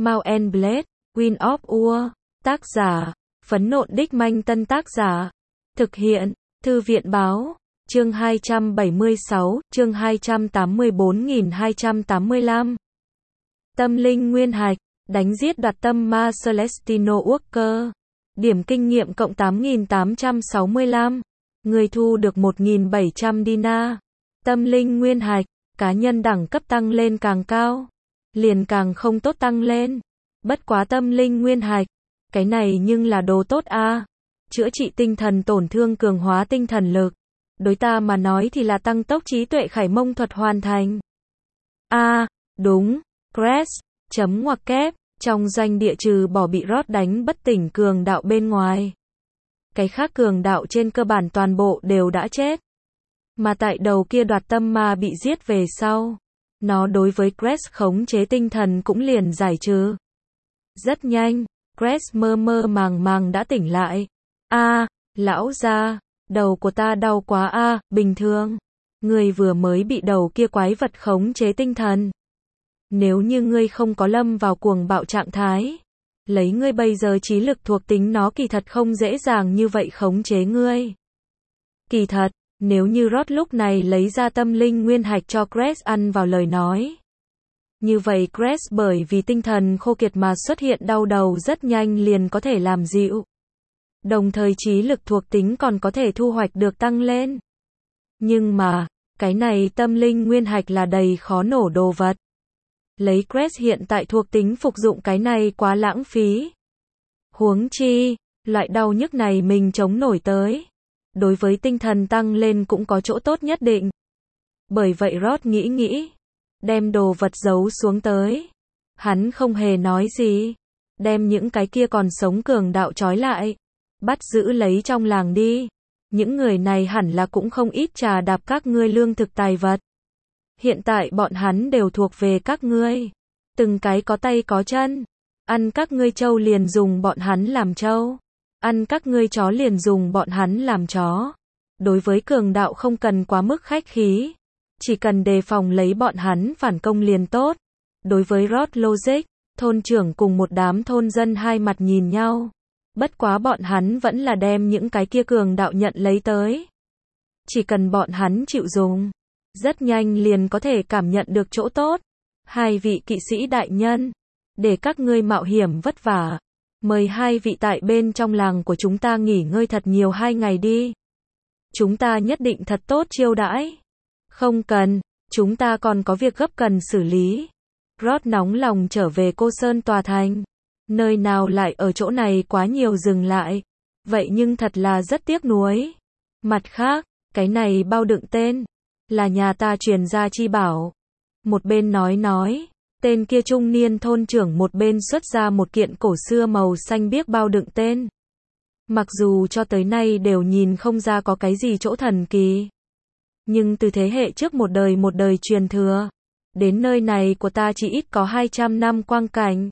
Mount and Blade, Wind of War. Tác giả, Phấn Nộn Đích Manh. Tân tác giả, thực hiện, Thư viện Báo. Chương 276, chương 284.285. Tâm linh nguyên hạch, đánh giết đoạt tâm ma Celestino Walker. Điểm kinh nghiệm cộng 8.865. Người thu được 1.700 dinar. Tâm linh nguyên hạch, cá nhân đẳng cấp tăng lên càng cao, liền càng không tốt tăng lên. Bất quá tâm linh nguyên hạch, cái này nhưng là đồ tốt a. Chữa trị tinh thần tổn thương, cường hóa tinh thần lực. Đối ta mà nói thì là tăng tốc trí tuệ khải mông thuật hoàn thành. Đúng, Crash, chấm ngoặc kép, trong doanh địa trừ bỏ bị Rod đánh bất tỉnh cường đạo bên ngoài. Cái khác cường đạo trên cơ bản toàn bộ đều đã chết. Mà tại đầu kia đoạt tâm ma bị giết về sau, nó đối với Crash khống chế tinh thần cũng liền giải trừ. Rất nhanh, Crash mơ mơ màng màng đã tỉnh lại. Lão gia, đầu của ta đau quá bình thường. Ngươi vừa mới bị đầu kia quái vật khống chế tinh thần. Nếu như ngươi không có lâm vào cuồng bạo trạng thái, lấy ngươi bây giờ trí lực thuộc tính, nó kỳ thật không dễ dàng như vậy khống chế ngươi. Kỳ thật, nếu như Rod lúc này lấy ra tâm linh nguyên hạch cho Crash ăn vào lời nói, như vậy Crash bởi vì tinh thần khô kiệt mà xuất hiện đau đầu rất nhanh liền có thể làm dịu. Đồng thời trí lực thuộc tính còn có thể thu hoạch được tăng lên. Nhưng mà, cái này tâm linh nguyên hạch là đầy khó nổ đồ vật. Lấy Crash hiện tại thuộc tính phục dụng cái này quá lãng phí. Huống chi, loại đau nhức này mình chống nổi tới. Đối với tinh thần tăng lên cũng có chỗ tốt nhất định. Bởi vậy Rod nghĩ, đem đồ vật giấu xuống tới. Hắn không hề nói gì. Đem những cái kia còn sống cường đạo trói lại. Bắt giữ lấy trong làng đi. Những người này hẳn là cũng không ít trà đạp các ngươi lương thực tài vật. Hiện tại bọn hắn đều thuộc về các ngươi. Từng cái có tay có chân. Ăn các ngươi trâu liền dùng bọn hắn làm trâu. Ăn các ngươi chó liền dùng bọn hắn làm chó. Đối với cường đạo không cần quá mức khách khí. Chỉ cần đề phòng lấy bọn hắn phản công liền tốt. Đối với Rod logic, thôn trưởng cùng một đám thôn dân hai mặt nhìn nhau. Bất quá bọn hắn vẫn là đem những cái kia cường đạo nhận lấy tới. Chỉ cần bọn hắn chịu dùng, rất nhanh liền có thể cảm nhận được chỗ tốt. Hai vị kỵ sĩ đại nhân, để các ngươi mạo hiểm vất vả. Mời hai vị tại bên trong làng của chúng ta nghỉ ngơi thật nhiều 2 ngày đi. Chúng ta nhất định thật tốt chiêu đãi. Không cần, chúng ta còn có việc gấp cần xử lý. Rod nóng lòng trở về Cô Sơn tòa thành. Nơi nào lại ở chỗ này quá nhiều dừng lại. Vậy nhưng thật là rất tiếc nuối. Mặt khác, cái này bao đựng tên là nhà ta truyền ra chi bảo. Một bên nói, tên kia trung niên thôn trưởng một bên xuất ra một kiện cổ xưa màu xanh biếc bao đựng tên. Mặc dù cho tới nay đều nhìn không ra có cái gì chỗ thần kỳ, nhưng từ thế hệ trước một đời truyền thừa, đến nơi này của ta chỉ ít có 200 năm quang cảnh.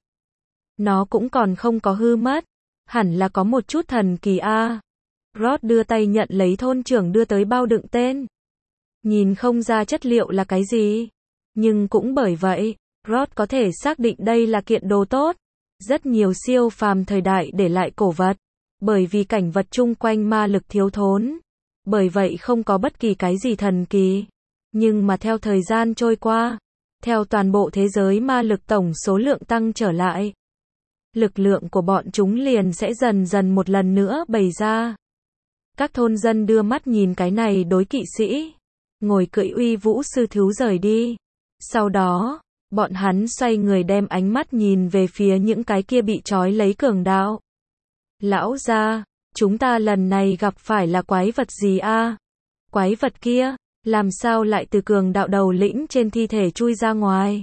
Nó cũng còn không có hư mất, hẳn là có một chút thần kỳ a. Rod đưa tay nhận lấy thôn trưởng đưa tới bao đựng tên. Nhìn không ra chất liệu là cái gì, nhưng cũng bởi vậy, Rod có thể xác định đây là kiện đồ tốt. Rất nhiều siêu phàm thời đại để lại cổ vật, bởi vì cảnh vật chung quanh ma lực thiếu thốn, bởi vậy không có bất kỳ cái gì thần kỳ. Nhưng mà theo thời gian trôi qua, theo toàn bộ thế giới ma lực tổng số lượng tăng trở lại, lực lượng của bọn chúng liền sẽ dần dần một lần nữa bày ra. Các thôn dân đưa mắt nhìn cái này đối kỵ sĩ, ngồi cưỡi uy vũ sư thú rời đi. Sau đó, bọn hắn xoay người đem ánh mắt nhìn về phía những cái kia bị trói lấy cường đạo. Lão gia, chúng ta lần này gặp phải là quái vật gì a? Quái vật kia, làm sao lại từ cường đạo đầu lĩnh trên thi thể chui ra ngoài?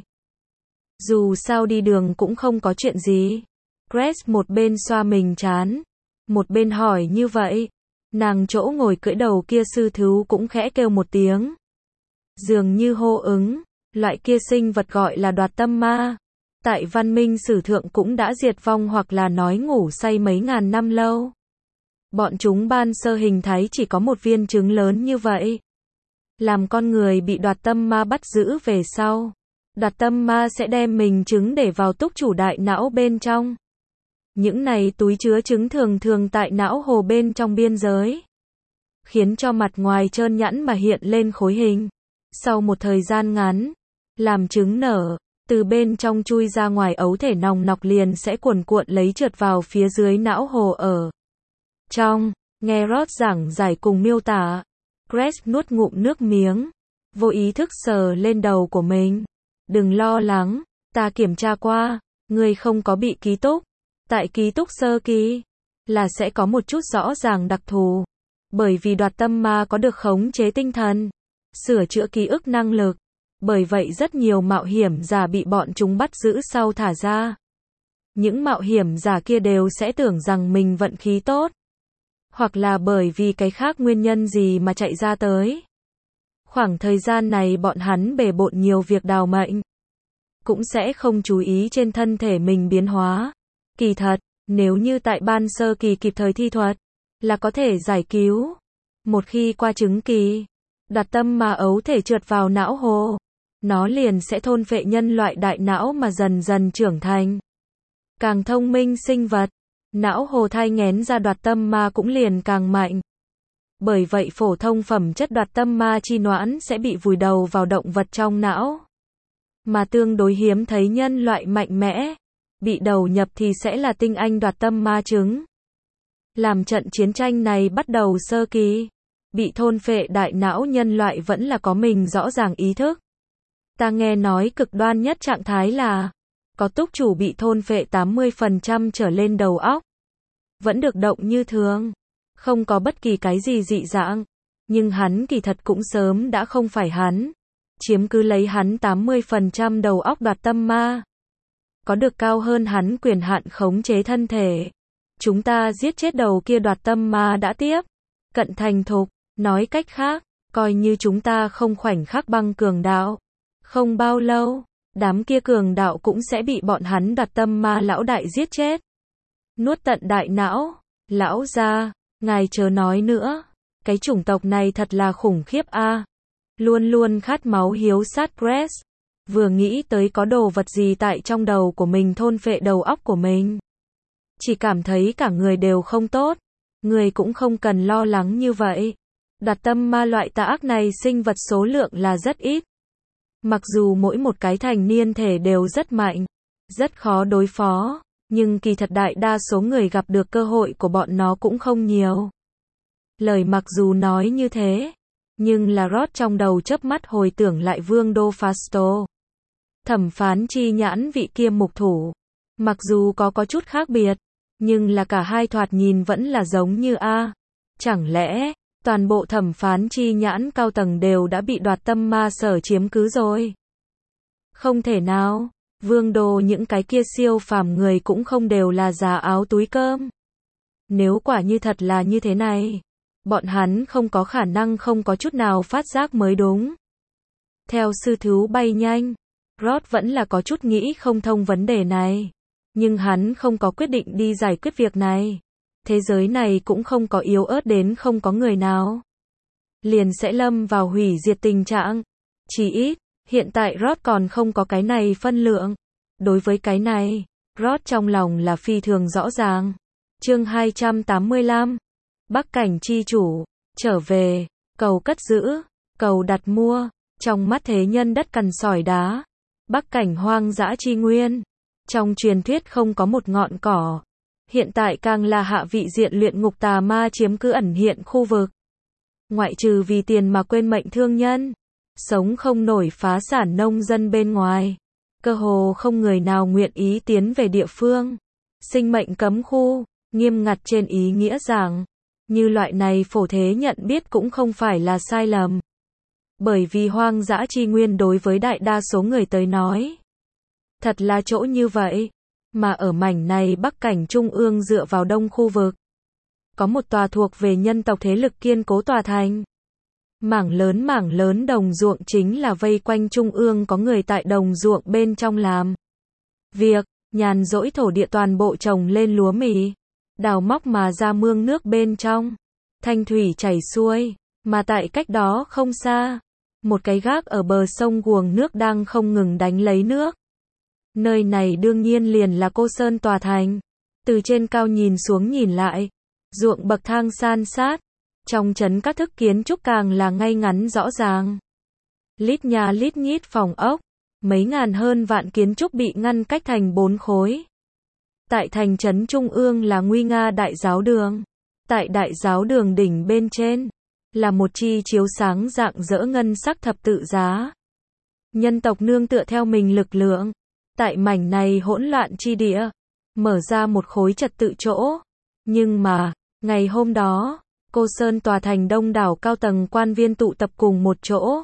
Dù sao đi đường cũng không có chuyện gì. Crash một bên xoa mình trán, một bên hỏi như vậy. Nàng chỗ ngồi cưỡi đầu kia sư thú cũng khẽ kêu một tiếng. Dường như hô ứng, loại kia sinh vật gọi là đoạt tâm ma. Tại văn minh sử thượng cũng đã diệt vong hoặc là nói ngủ say mấy ngàn năm lâu. Bọn chúng ban sơ hình thái chỉ có một viên trứng lớn như vậy. Làm con người bị đoạt tâm ma bắt giữ về sau, Đoạt tâm ma sẽ đem mình trứng để vào túc chủ đại não bên trong. Những này túi chứa trứng thường thường tại não hồ bên trong biên giới, khiến cho mặt ngoài trơn nhẵn mà hiện lên khối hình. Sau một thời gian ngắn, làm trứng nở, từ bên trong chui ra ngoài ấu thể nòng nọc liền sẽ cuồn cuộn lấy trượt vào phía dưới não hồ ở trong. Nghe Rod giảng giải cùng miêu tả, Grace nuốt ngụm nước miếng, vô ý thức sờ lên đầu của mình. Đừng lo lắng, ta kiểm tra qua, ngươi không có bị ký túc. Tại ký túc sơ kỳ, là sẽ có một chút rõ ràng đặc thù. Bởi vì đoạt tâm ma có được khống chế tinh thần, sửa chữa ký ức năng lực. Bởi vậy rất nhiều mạo hiểm giả bị bọn chúng bắt giữ sau thả ra. Những mạo hiểm giả kia đều sẽ tưởng rằng mình vận khí tốt. Hoặc là bởi vì cái khác nguyên nhân gì mà chạy ra tới. Khoảng thời gian này bọn hắn bề bộn nhiều việc đào mệnh, cũng sẽ không chú ý trên thân thể mình biến hóa. Kỳ thật, nếu như tại ban sơ kỳ kịp thời thi thuật, là có thể giải cứu. Một khi qua chứng kỳ, đoạt tâm ma ấu thể trượt vào não hồ, nó liền sẽ thôn phệ nhân loại đại não mà dần dần trưởng thành. Càng thông minh sinh vật, não hồ thai nghén ra đoạt tâm ma cũng liền càng mạnh. Bởi vậy phổ thông phẩm chất đoạt tâm ma chi noãn sẽ bị vùi đầu vào động vật trong não. Mà tương đối hiếm thấy nhân loại mạnh mẽ, bị đầu nhập thì sẽ là tinh anh đoạt tâm ma trứng. Làm trận chiến tranh này bắt đầu sơ kỳ, bị thôn phệ đại não nhân loại vẫn là có mình rõ ràng ý thức. Ta nghe nói cực đoan nhất trạng thái là, có túc chủ bị thôn phệ 80% trở lên đầu óc. Vẫn được động như thường, không có bất kỳ cái gì dị dạng. Nhưng hắn kỳ thật cũng sớm đã không phải hắn. Chiếm cứ lấy hắn 80% đầu óc đoạt tâm ma. Có được cao hơn hắn quyền hạn khống chế thân thể. Chúng ta giết chết đầu kia đoạt tâm ma đã tiếp cận thành thục. Nói cách khác, coi như chúng ta không khoảnh khắc băng cường đạo. Không bao lâu, đám kia cường đạo cũng sẽ bị bọn hắn đoạt tâm ma lão đại giết chết. Nuốt tận đại não. Lão gia, ngài chớ nói nữa. Cái chủng tộc này thật là khủng khiếp a. Luôn luôn khát máu hiếu sát Grace. Vừa nghĩ tới có đồ vật gì tại trong đầu của mình thôn phệ đầu óc của mình. Chỉ cảm thấy cả người đều không tốt. Người cũng không cần lo lắng như vậy. Đoạt tâm ma loại tà ác này sinh vật số lượng là rất ít. Mặc dù mỗi một cái thành niên thể đều rất mạnh, rất khó đối phó, nhưng kỳ thật đại đa số người gặp được cơ hội của bọn nó cũng không nhiều. Lời mặc dù nói như thế, nhưng là Rod trong đầu chớp mắt hồi tưởng lại Vương Đô Fasto. Thẩm phán chi nhãn vị kia mục thủ. Mặc dù có chút khác biệt, nhưng là cả hai thoạt nhìn vẫn là giống như a. Chẳng lẽ, toàn bộ thẩm phán chi nhãn cao tầng đều đã bị đoạt tâm ma sở chiếm cứ rồi? Không thể nào, Vương Đô những cái kia siêu phàm người cũng không đều là giá áo túi cơm. Nếu quả như thật là như thế này, bọn hắn không có khả năng không có chút nào phát giác mới đúng. Theo sư thú bay nhanh, Rod vẫn là có chút nghĩ không thông vấn đề này. Nhưng hắn không có quyết định đi giải quyết việc này. Thế giới này cũng không có yếu ớt đến không có người nào liền sẽ lâm vào hủy diệt tình trạng. Chỉ ít, hiện tại Rod còn không có cái này phân lượng. Đối với cái này, Rod trong lòng là phi thường rõ ràng. Chương 285. Bắc cảnh chi chủ, trở về, cầu cất giữ, cầu đặt mua, trong mắt thế nhân đất cằn sỏi đá. Bắc cảnh hoang dã chi nguyên. Trong truyền thuyết không có một ngọn cỏ. Hiện tại càng là hạ vị diện luyện ngục tà ma chiếm cứ ẩn hiện khu vực. Ngoại trừ vì tiền mà quên mệnh thương nhân, sống không nổi phá sản nông dân bên ngoài. Cơ hồ không người nào nguyện ý tiến về địa phương. Sinh mệnh cấm khu, nghiêm ngặt trên ý nghĩa rằng, như loại này phổ thế nhận biết cũng không phải là sai lầm. Bởi vì hoang dã chi nguyên đối với đại đa số người tới nói, thật là chỗ như vậy. Mà ở mảnh này Bắc cảnh trung ương dựa vào đông khu vực, có một tòa thuộc về nhân tộc thế lực kiên cố tòa thành. Mảng lớn đồng ruộng chính là vây quanh trung ương có người tại đồng ruộng bên trong làm việc, nhàn rỗi thổ địa toàn bộ trồng lên lúa mì, đào móc mà ra mương nước bên trong, thanh thủy chảy xuôi, mà tại cách đó không xa, một cái gác ở bờ sông guồng nước đang không ngừng đánh lấy nước. Nơi này đương nhiên liền là Cô Sơn tòa thành. Từ trên cao nhìn xuống nhìn lại, ruộng bậc thang san sát, trong trấn các thức kiến trúc càng là ngay ngắn rõ ràng. Lít nhà lít nhít phòng ốc, mấy ngàn hơn vạn kiến trúc bị ngăn cách thành 4 khối. Tại thành trấn trung ương là nguy nga đại giáo đường. Tại đại giáo đường đỉnh bên trên là một chi chiếu sáng rạng rỡ ngân sắc thập tự giá. Nhân tộc nương tựa theo mình lực lượng, tại mảnh này hỗn loạn chi địa, mở ra một khối trật tự chỗ. Nhưng mà, ngày hôm đó, Cô Sơn tòa thành đông đảo cao tầng quan viên tụ tập cùng một chỗ.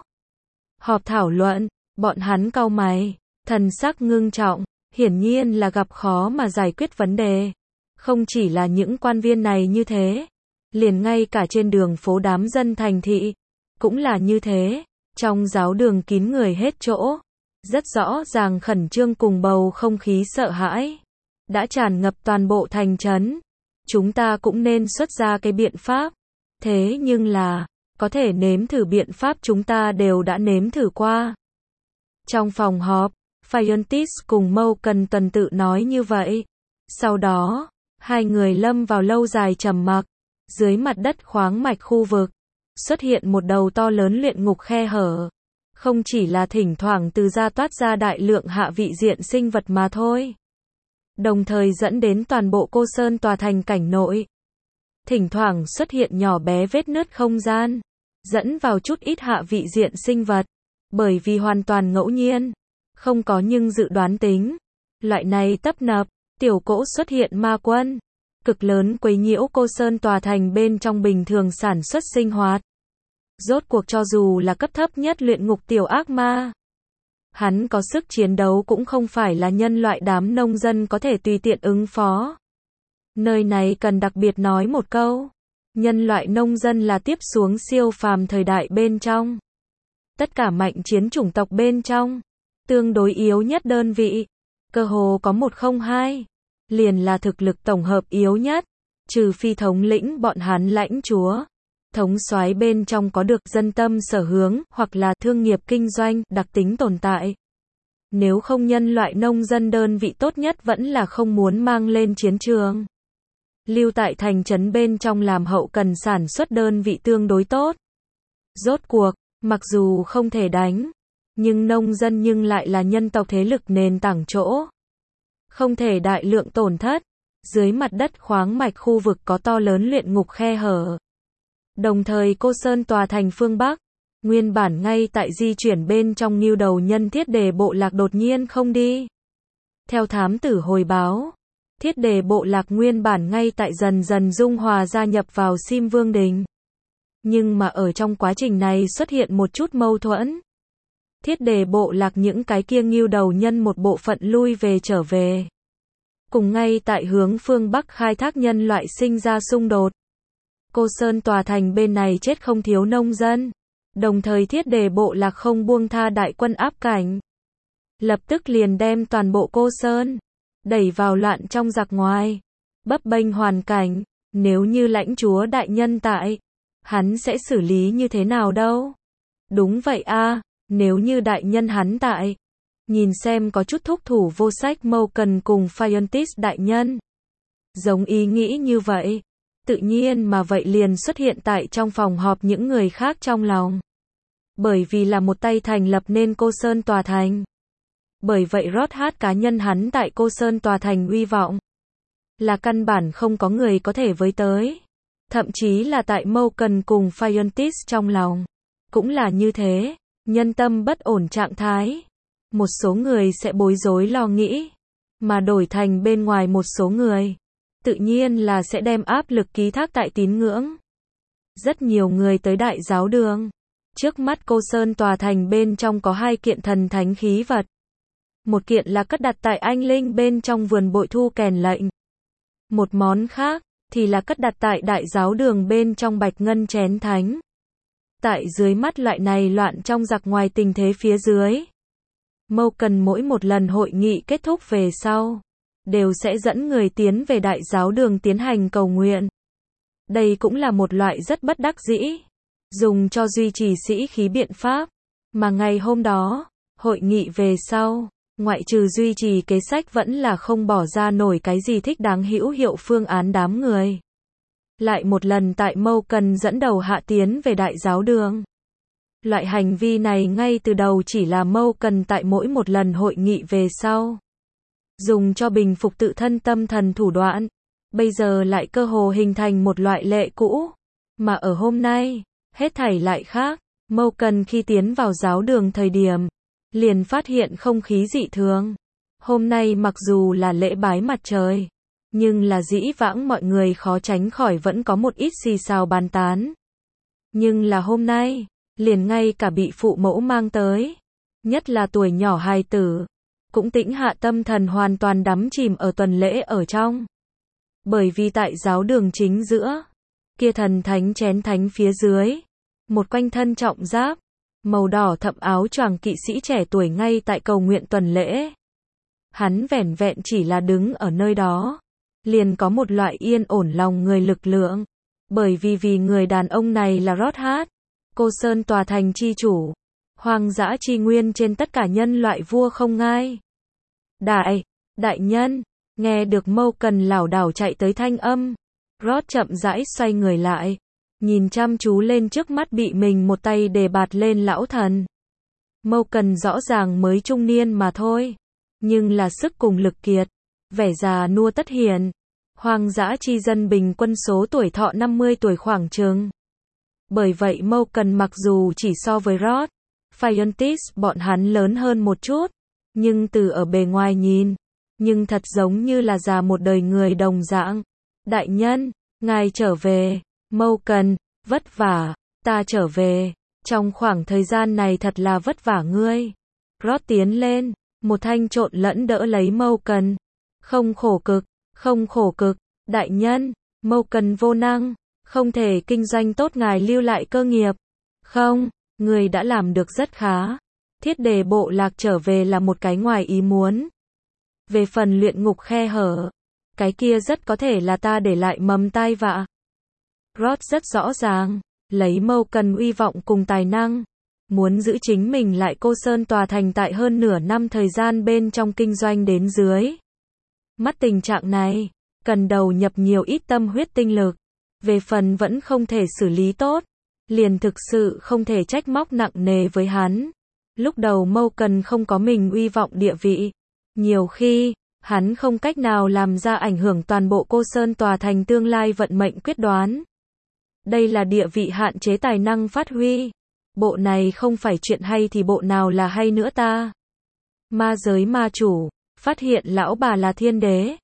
Họp thảo luận, bọn hắn cau mày, thần sắc ngưng trọng, hiển nhiên là gặp khó mà giải quyết vấn đề. Không chỉ là những quan viên này như thế, liền ngay cả trên đường phố đám dân thành thị, cũng là như thế, trong giáo đường kín người hết chỗ, rất rõ ràng khẩn trương cùng bầu không khí sợ hãi, đã tràn ngập toàn bộ thành trấn. Chúng ta cũng nên xuất ra cái biện pháp, thế nhưng là, có thể nếm thử biện pháp chúng ta đều đã nếm thử qua. Trong phòng họp, Phiontis cùng Mâu Cần tuần tự nói như vậy. Sau đó, hai người lâm vào lâu dài trầm mặc. Dưới mặt đất khoáng mạch khu vực, xuất hiện một đầu to lớn luyện ngục khe hở. Không chỉ là thỉnh thoảng từ ra toát ra đại lượng hạ vị diện sinh vật mà thôi. Đồng thời dẫn đến toàn bộ Cô Sơn tòa thành cảnh nội. Thỉnh thoảng xuất hiện nhỏ bé vết nứt không gian, dẫn vào chút ít hạ vị diện sinh vật. Bởi vì hoàn toàn ngẫu nhiên, không có nhưng dự đoán tính. Loại này tấp nập, tiểu cỗ xuất hiện ma quân, cực lớn quấy nhiễu Cô Sơn tòa thành bên trong bình thường sản xuất sinh hoạt. Rốt cuộc cho dù là cấp thấp nhất luyện ngục tiểu ác ma, hắn có sức chiến đấu cũng không phải là nhân loại đám nông dân có thể tùy tiện ứng phó. Nơi này cần đặc biệt nói một câu, nhân loại nông dân là tiếp xuống siêu phàm thời đại bên trong. Tất cả mạnh chiến chủng tộc bên trong, tương đối yếu nhất đơn vị, cơ hồ có 102, liền là thực lực tổng hợp yếu nhất, trừ phi thống lĩnh bọn hắn lãnh chúa. Thống soái bên trong có được dân tâm sở hướng, hoặc là thương nghiệp kinh doanh, đặc tính tồn tại. Nếu không nhân loại nông dân đơn vị tốt nhất vẫn là không muốn mang lên chiến trường. Lưu tại thành trấn bên trong làm hậu cần sản xuất đơn vị tương đối tốt. Rốt cuộc, mặc dù không thể đánh, nhưng nông dân nhưng lại là nhân tộc thế lực nền tảng chỗ. Không thể đại lượng tổn thất. Dưới mặt đất khoáng mạch khu vực có to lớn luyện ngục khe hở. Đồng thời Cô Sơn tòa thành phương Bắc, nguyên bản ngay tại di chuyển bên trong Ngưu Đầu Nhân Thiết Đề bộ lạc đột nhiên không đi. Theo thám tử hồi báo, Thiết Đề bộ lạc nguyên bản ngay tại dần dần dung hòa gia nhập vào Sim Vương Đình. Nhưng mà ở trong quá trình này xuất hiện một chút mâu thuẫn. Thiết Đề bộ lạc những cái kia Ngưu Đầu Nhân một bộ phận lui về trở về. Cùng ngay tại hướng phương Bắc khai thác nhân loại sinh ra xung đột. Cô Sơn tòa thành bên này chết không thiếu nông dân. Đồng thời Thiết Đề bộ lạc không buông tha đại quân áp cảnh. Lập tức liền đem toàn bộ Cô Sơn đẩy vào loạn trong giặc ngoài. Bấp bênh hoàn cảnh, nếu như lãnh chúa đại nhân tại, hắn sẽ xử lý như thế nào đâu? Đúng vậy a, nếu như đại nhân hắn tại. Nhìn xem có chút thúc thủ vô sách Mâu Cần cùng Phiontis đại nhân. Giống ý nghĩ như vậy. Tự nhiên mà vậy liền xuất hiện tại trong phòng họp những người khác trong lòng. Bởi vì là một tay thành lập nên Cô Sơn tòa thành. Bởi vậy Rothat cá nhân hắn tại Cô Sơn tòa thành uy vọng. Là căn bản không có người có thể với tới. Thậm chí là tại Mâu Cần cùng Phiontis trong lòng. Cũng là như thế. Nhân tâm bất ổn trạng thái. Một số người sẽ bối rối lo nghĩ. Mà đổi thành bên ngoài một số người. Tự nhiên là sẽ đem áp lực ký thác tại tín ngưỡng. Rất nhiều người tới đại giáo đường. Trước mắt Cô Sơn tòa thành bên trong có 2 kiện thần thánh khí vật. Một kiện là cất đặt tại anh linh bên trong vườn bội thu kèn lệnh. Một món khác thì là cất đặt tại đại giáo đường bên trong bạch ngân chén thánh. Tại dưới mắt loại này loạn trong giặc ngoài tình thế phía dưới. Mâu Cần mỗi một lần hội nghị kết thúc về sau, đều sẽ dẫn người tiến về đại giáo đường tiến hành cầu nguyện. Đây cũng là một loại rất bất đắc dĩ, dùng cho duy trì sĩ khí biện pháp. Mà ngày hôm đó, hội nghị về sau, ngoại trừ duy trì kế sách vẫn là không bỏ ra nổi cái gì thích đáng hữu hiệu phương án đám người. Lại một lần tại Mâu-cần dẫn đầu hạ tiến về đại giáo đường. Loại hành vi này ngay từ đầu chỉ là Mâu-cần tại mỗi một lần hội nghị về sau. Dùng cho bình phục tự thân tâm thần thủ đoạn. Bây giờ lại cơ hồ hình thành một loại lệ cũ. Mà ở hôm nay, hết thảy lại khác. Mâu-cần khi tiến vào giáo đường thời điểm, liền phát hiện không khí dị thường. Hôm nay mặc dù là lễ bái mặt trời, nhưng là dĩ vãng mọi người khó tránh khỏi vẫn có một ít xì xào bàn tán. Nhưng là hôm nay, liền ngay cả bị phụ mẫu mang tới, nhất là tuổi nhỏ hài tử, cũng tĩnh hạ tâm thần hoàn toàn đắm chìm ở tuần lễ ở trong. Bởi vì tại giáo đường chính giữa, kia thần thánh chén thánh phía dưới, một quanh thân trọng giáp, màu đỏ thẫm áo choàng kỵ sĩ trẻ tuổi ngay tại cầu nguyện tuần lễ. Hắn vẻn vẹn chỉ là đứng ở nơi đó, liền có một loại yên ổn lòng người lực lượng. Bởi vì người đàn ông này là Rothat, Cô Sơn tòa thành chi chủ, hoang dã chi nguyên trên tất cả nhân loại vua không ngai. Đại nhân, nghe được Mâu-cần lảo đảo chạy tới thanh âm, Rot chậm rãi xoay người lại, nhìn chăm chú lên trước mắt bị mình một tay đề bạt lên lão thần. Mâu-cần rõ ràng mới trung niên mà thôi, nhưng là sức cùng lực kiệt, vẻ già nua tất hiền. Hoang dã chi dân bình quân số tuổi thọ 50 tuổi khoảng chừng. Bởi vậy Mâu-cần mặc dù chỉ so với Rod, Phiontis bọn hắn lớn hơn một chút, nhưng từ ở bề ngoài nhìn, nhưng thật giống như là già một đời người đồng dạng. Đại nhân, ngài trở về. Mâu-cần, vất vả, ta trở về. Trong khoảng thời gian này thật là vất vả ngươi. Rod tiến lên, một thanh trộn lẫn đỡ lấy Mâu-cần. Không khổ cực, đại nhân, Mâu-cần vô năng, không thể kinh doanh tốt, ngài lưu lại cơ nghiệp. Không, người đã làm được rất khá. Thiết đề bộ lạc trở về là một cái ngoài ý muốn. Về phần luyện ngục khe hở, cái kia rất có thể là ta để lại mầm tai vạ. Rod rất rõ ràng, lấy Mâu-cần uy vọng cùng tài năng, muốn giữ chính mình lại Cô Sơn tòa thành tại hơn nửa năm thời gian bên trong kinh doanh đến dưới. Mắt tình trạng này, cần đầu nhập nhiều ít tâm huyết tinh lực. Về phần vẫn không thể xử lý tốt, liền thực sự không thể trách móc nặng nề với hắn. Lúc đầu Mâu-cần không có mình uy vọng địa vị. Nhiều khi, hắn không cách nào làm ra ảnh hưởng toàn bộ Cô Sơn tòa thành tương lai vận mệnh quyết đoán. Đây là địa vị hạn chế tài năng phát huy. Bộ này không phải chuyện hay thì bộ nào là hay nữa ta. Ma giới ma chủ, phát hiện lão bà là thiên đế.